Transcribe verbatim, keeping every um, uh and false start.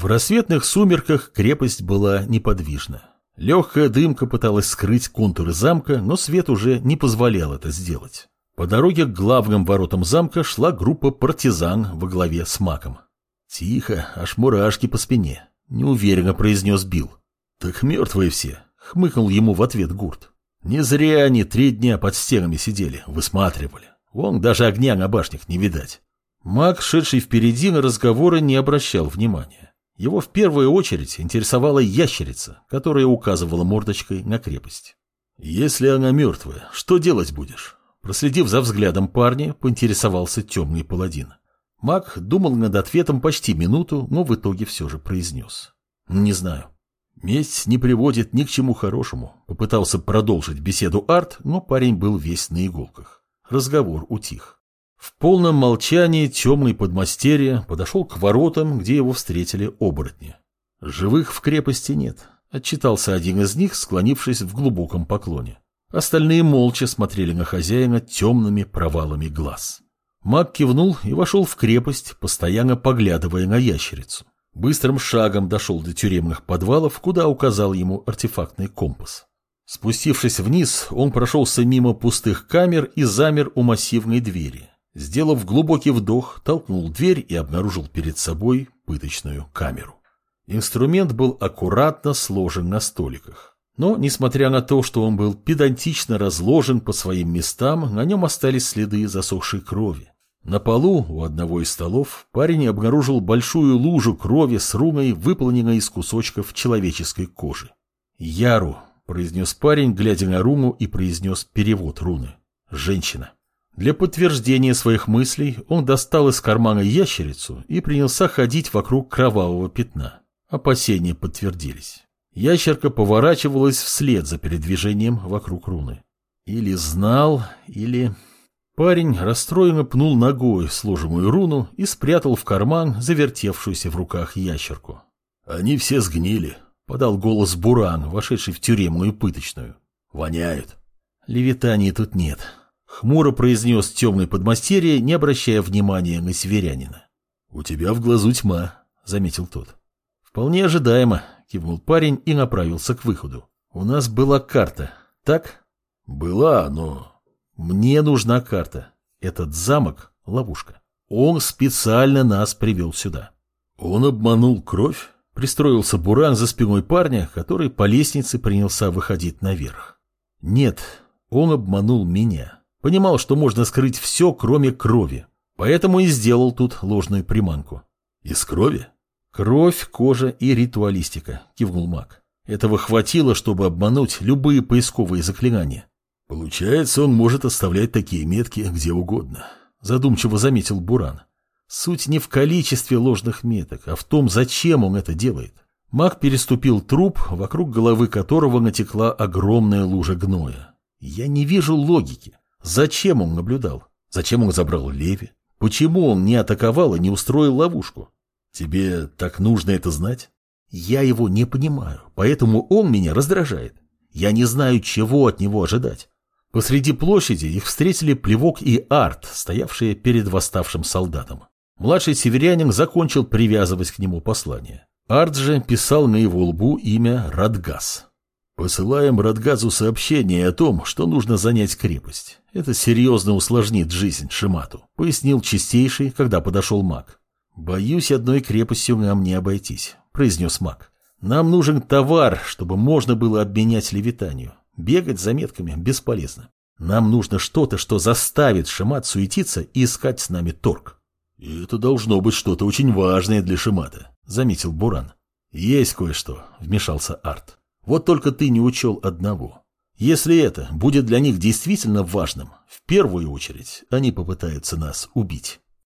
В рассветных сумерках крепость была неподвижна. Легкая дымка пыталась скрыть контуры замка, но свет уже не позволял это сделать. По дороге к главным воротам замка шла группа партизан во главе с Маком. «Тихо, аж мурашки по спине», — неуверенно произнес Билл. «Так мертвые все», — хмыкнул ему в ответ Гурт. «Не зря они три дня под стенами сидели, высматривали. Вон даже огня на башнях не видать». Маг, шедший впереди, на разговоры не обращал внимания. Его в первую очередь интересовала ящерица, которая указывала мордочкой на крепость. «Если она мертвая, что делать будешь?» Проследив за взглядом парня, поинтересовался темный паладин. Маг думал над ответом почти минуту, но в итоге все же произнес. «Не знаю. Месть не приводит ни к чему хорошему», — попытался продолжить беседу Арт, но парень был весь на иголках. Разговор утих. В полном молчании темный подмастерье подошел к воротам, где его встретили оборотни. «Живых в крепости нет», — отчитался один из них, склонившись в глубоком поклоне. Остальные молча смотрели на хозяина темными провалами глаз. Маг кивнул и вошел в крепость, постоянно поглядывая на ящерицу. Быстрым шагом дошел до тюремных подвалов, куда указал ему артефактный компас. Спустившись вниз, он прошелся мимо пустых камер и замер у массивной двери. Сделав глубокий вдох, толкнул дверь и обнаружил перед собой пыточную камеру. Инструмент был аккуратно сложен на столиках. Но, несмотря на то, что он был педантично разложен по своим местам, на нем остались следы засохшей крови. На полу у одного из столов парень обнаружил большую лужу крови с руной, выполненной из кусочков человеческой кожи. «Яру», — произнес парень, глядя на руну, и произнес перевод руны. «Женщина». Для подтверждения своих мыслей он достал из кармана ящерицу и принялся ходить вокруг кровавого пятна. Опасения подтвердились. Ящерка поворачивалась вслед за передвижением вокруг руны. Или знал, или... Парень расстроенно пнул ногой сложенную руну и спрятал в карман завертевшуюся в руках ящерку. «Они все сгнили», — подал голос Буран, вошедший в тюремную пыточную. «Воняют». «Левитании тут нет», — хмуро произнес темный подмастерье, не обращая внимания на северянина. «У тебя в глазу тьма», — заметил тот. «Вполне ожидаемо», — кивнул парень и направился к выходу. «У нас была карта, так?» «Была, но...» «Мне нужна карта. Этот замок — ловушка. Он специально нас привел сюда». «Он обманул кровь?» — пристроился Буран за спиной парня, который по лестнице принялся выходить наверх. «Нет, он обманул меня. Понимал, что можно скрыть все, кроме крови. Поэтому и сделал тут ложную приманку». «Из крови?» «Кровь, кожа и ритуалистика», — кивнул маг. «Этого хватило, чтобы обмануть любые поисковые заклинания». «Получается, он может оставлять такие метки где угодно», — задумчиво заметил Буран. «Суть не в количестве ложных меток, а в том, зачем он это делает». Маг переступил труп, вокруг головы которого натекла огромная лужа гноя. «Я не вижу логики. Зачем он наблюдал? Зачем он забрал Леви? Почему он не атаковал и не устроил ловушку? Тебе так нужно это знать?» «Я его не понимаю, поэтому он меня раздражает. Я не знаю, чего от него ожидать». Посреди площади их встретили Плевок и Арт, стоявшие перед восставшим солдатом. Младший северянин закончил привязывать к нему послание. Арт же писал на его лбу имя Радгаз. «Посылаем Радгазу сообщение о том, что нужно занять крепость. Это серьезно усложнит жизнь Шимату», — пояснил Чистейший, когда подошел маг. «Боюсь, одной крепостью нам не обойтись», — произнес маг. «Нам нужен товар, чтобы можно было обменять Левитанию. Бегать за метками бесполезно. Нам нужно что-то, что заставит Шимат суетиться и искать с нами торг». «И это должно быть что-то очень важное для Шимата», — заметил Буран. «Есть кое-что», — вмешался Арт. «Вот только ты не учел одного. Если это будет для них действительно важным, в первую очередь они попытаются нас убить».